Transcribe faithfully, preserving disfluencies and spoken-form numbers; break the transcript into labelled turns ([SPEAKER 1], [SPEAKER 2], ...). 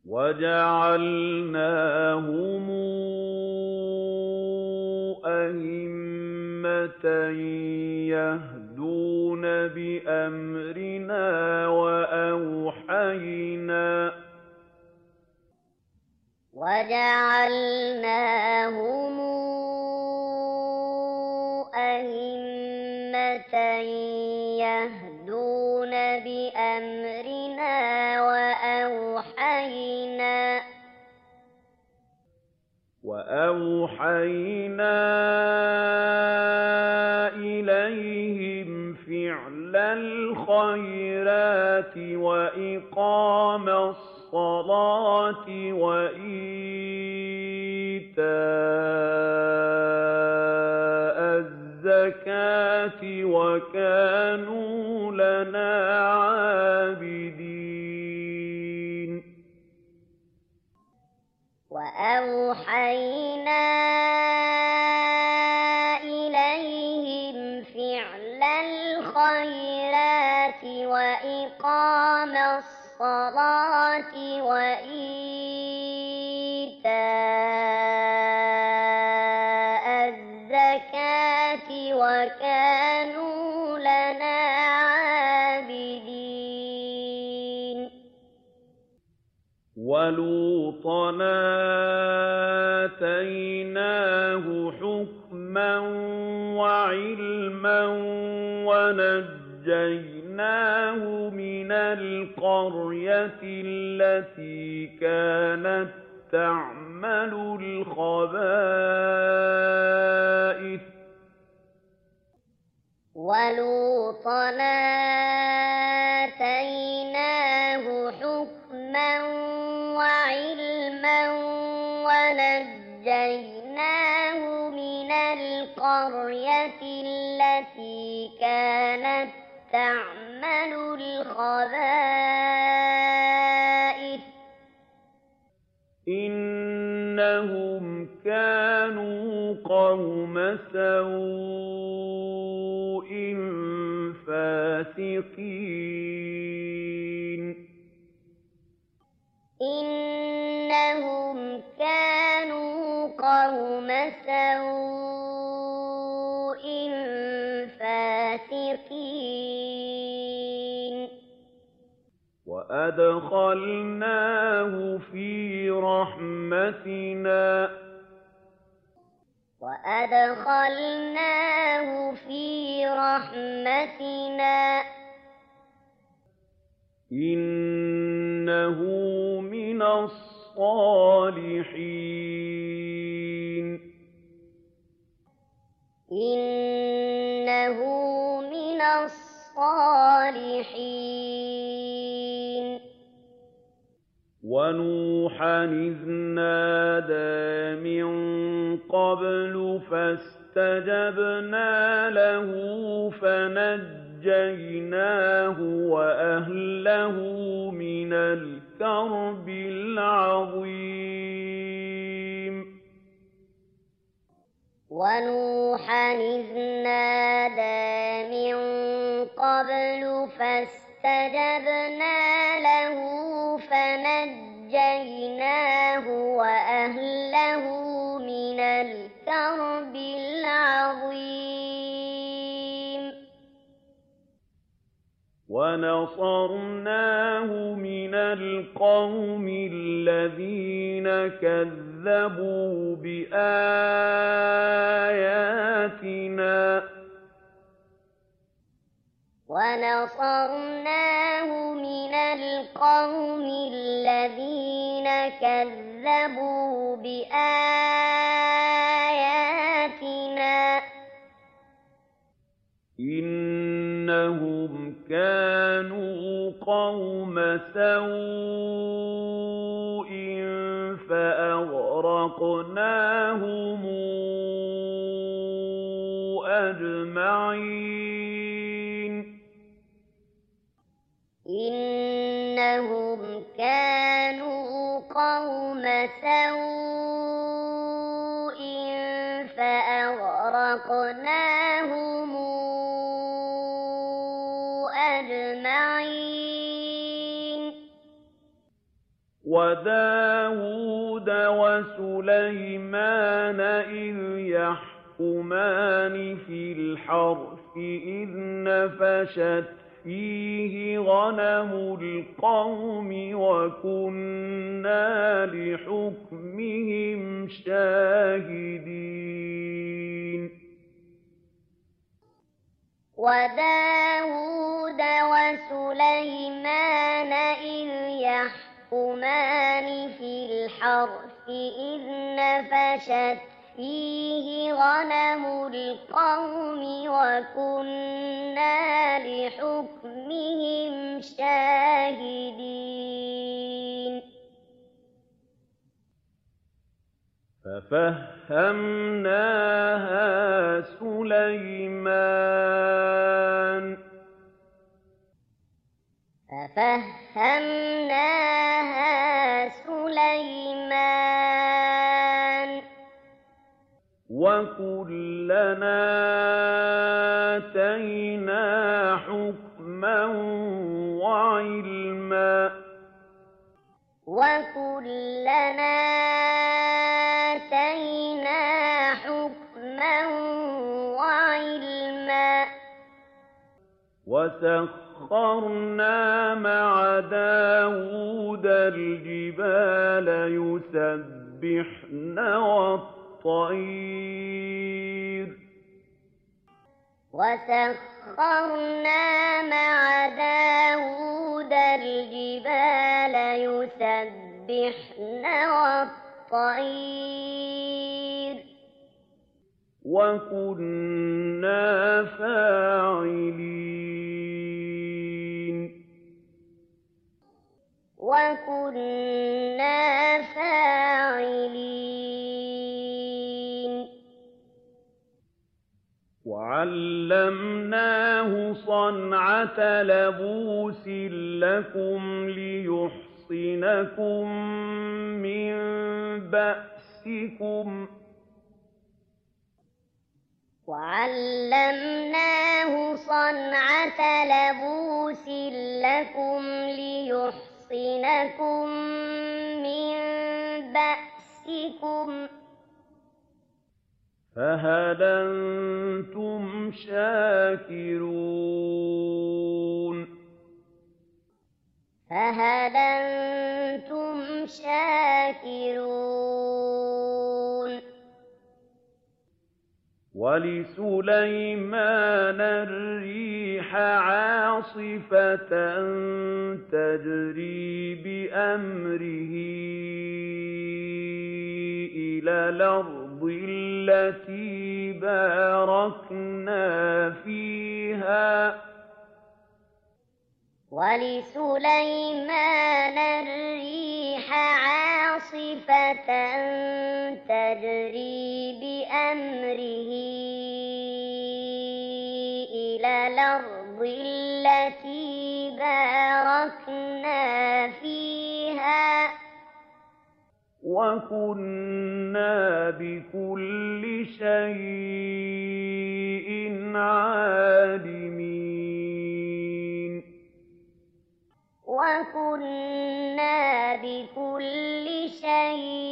[SPEAKER 1] وَجَعَلْنَاهُمْ أَئِمَّةً يَهْدُونَ بِأَمْرِنَا وَأَوْحَيْنَا
[SPEAKER 2] وَجَعَلْنَاهُمْ أَئِمَّةً يَهْدُونَ بِأَمْرِنَا وَأَوْحَيْنَا
[SPEAKER 1] وَأَوْحَيْنَا إِلَيْهِمْ فِعْلَ الْخَيْرَاتِ وَإِقَامَ الصَّلَاةِ وَإِيتَاءَ الزَّكَاةِ وَكَانُوا لَنَا عَابِدِينَ
[SPEAKER 2] وَأَوْحَيْنَا إِلَيْهِمْ فِعْلَ الْخَيْرَاتِ وَإِقَامَ الصَّلَاةِ وَإِيتَاءَ الزَّكَاةِ وَكَانُوا لَنَا عَابِدِينَ
[SPEAKER 1] وَلُوطًا آتَيْنَاهُ حُكْمًا وَعِلْمًا وَنَجَّيْنَاهُ مِنَ الْقَرْيَةِ الَّتِي كَانَت تَّعْمَلُ الْخَبَائِثَ
[SPEAKER 2] وَلُوطًا آتَيْنَاهُ حُكْمًا وَعِلْمًا وَنَجَّيْنَاهُ مِنَ الْقَرْيَةِ الَّتِي كَانَت تَّعْمَلُ الْخَبَائِثَ
[SPEAKER 1] إِنَّهُمْ كَانُوا قَوْمَ سَوْءٍ فَاسِقِينَ
[SPEAKER 2] إِنَّهُمْ كَانُوا قَوْمَ سَوْءٍ فَاسِقِينَ
[SPEAKER 1] وَأَدْخَلْنَاهُ فِي رَحْمَتِنَا
[SPEAKER 2] وَأَدْخَلْنَاهُ فِي رَحْمَتِنَا
[SPEAKER 1] إِنَّهُ مِنَ الصَّالِحِينَ
[SPEAKER 2] إِنَّهُ مِنَ الصَّالِحِينَ
[SPEAKER 1] وَنُوحًا إِذْ نَادَىٰ مِن قَبْلُ فَاسْتَجَبْنَا لَهُ فَنَجَّيْنَاهُ وَأَهْلَهُ مِنَ الْكَرْبِ الْعَظِيمِ
[SPEAKER 2] وَنُوحًا إِذْ نَادَىٰ مِن قَبْلُ فَاسْتَجَبْنَا لَهُ فَنَجَّيْنَاهُ وَأَهْلَهُ مِنَ الْكَرْبِ الْعَظِيمِ
[SPEAKER 1] وَنَصَرْنَاهُ مِنَ الْقَوْمِ الَّذِينَ كَذَّبُوا بِآيَاتِنَا
[SPEAKER 2] وَنَصَرْنَاهُ مِنَ الْقَوْمِ الَّذِينَ كَذَّبُوا بِآيَاتِنَا
[SPEAKER 1] إِنَّهُمْ كَانُوا قَوْمَ سَوْءٍ فَأَغْرَقْنَاهُمْ أَجْمَعِينَ
[SPEAKER 2] إِنَّهُمْ كَانُوا قَوْمَ سَوْءٍ فَأَغْرَقْنَاهُمْ أَجْمَعِينَ
[SPEAKER 1] وَدَاوُودَ وَسُلَيْمَانَ إِذْ يَحْكُمَانِ فِي الْحَرْثِ إِذْ نَفَشَتْ فِيهِ غَنَمُ الْقَوْمِ وَكُنَّا لِحُكْمِهِمْ شَاهِدِينَ
[SPEAKER 2] وَدَاوُودَ وَسُلَيْمَانَ إِذْ يَحْكُمَانِ فِي الْحَرْثِ إِذْ نَفَشَتْ فِيهِ غَنَمُ الْقَوْمِ وَكُنَّا لِحُكْمِهِمْ شَاهِدِينَ
[SPEAKER 1] فَفَهَّمْنَاهَا سُلَيْمَانَ
[SPEAKER 2] فَفَهَّمْنَاهَا سُلَيْمَانَ
[SPEAKER 1] وَكُلًّا آتَيْنَا حُكْمًا وَعِلْمًا
[SPEAKER 2] وَكُلًّا آتَيْنَا حُكْمًا وَعِلْمًا
[SPEAKER 1] وَسَخَّرْنَا مَعَ دَاوُودَ الْجِبَالَ يُسَبِّحْنَ وَالطَّيْرَ
[SPEAKER 2] وَسَخَّرْنَا مَعَ دَاوُودَ الْجِبَالَ يُسَبِّحْنَ وَالطَّيْرَ
[SPEAKER 1] وَكُنَّا فَاعِلِينَ
[SPEAKER 2] وَكُنَّا فَاعِلِينَ
[SPEAKER 1] وَعَلَّمْنَاهُ صَنْعَةَ لَبُوسٍ لَّكُمْ لِيُحْصِنَكُم مِّن بَأْسِكُمْ ۖ
[SPEAKER 2] وَعَلَّمْنَاهُ صَنْعَةَ لَبُوسٍ لَّكُمْ لِيُحْصِنَكُم مِّن بَأْسِكُمْ ۖ
[SPEAKER 1] فَهَلْ أَنتُمْ شَاكِرُونَ
[SPEAKER 2] فَهَلْ أَنتُمْ شَاكِرُونَ
[SPEAKER 1] وَلِسُلَيْمَانَ الرِّيحَ عَاصِفَةً تَجْرِي بِأَمْرِهِ إِلَى الْأَرْضِ الَّتِي بَارَكْنَا فِيهَا
[SPEAKER 2] وَلِسُلَيْمَانَ الرِّيحَ عَاصِفَةً تَجْرِي بِأَمْرِهِ إِلَى الْأَرْضِ الَّتِي بَارَكْنَا فِيهَا
[SPEAKER 1] وَكُنَّا بِكُلِّ شَيْءٍ عَالِمِينَ
[SPEAKER 2] وَكُنَّا بِكُلِّ شَيْءٍ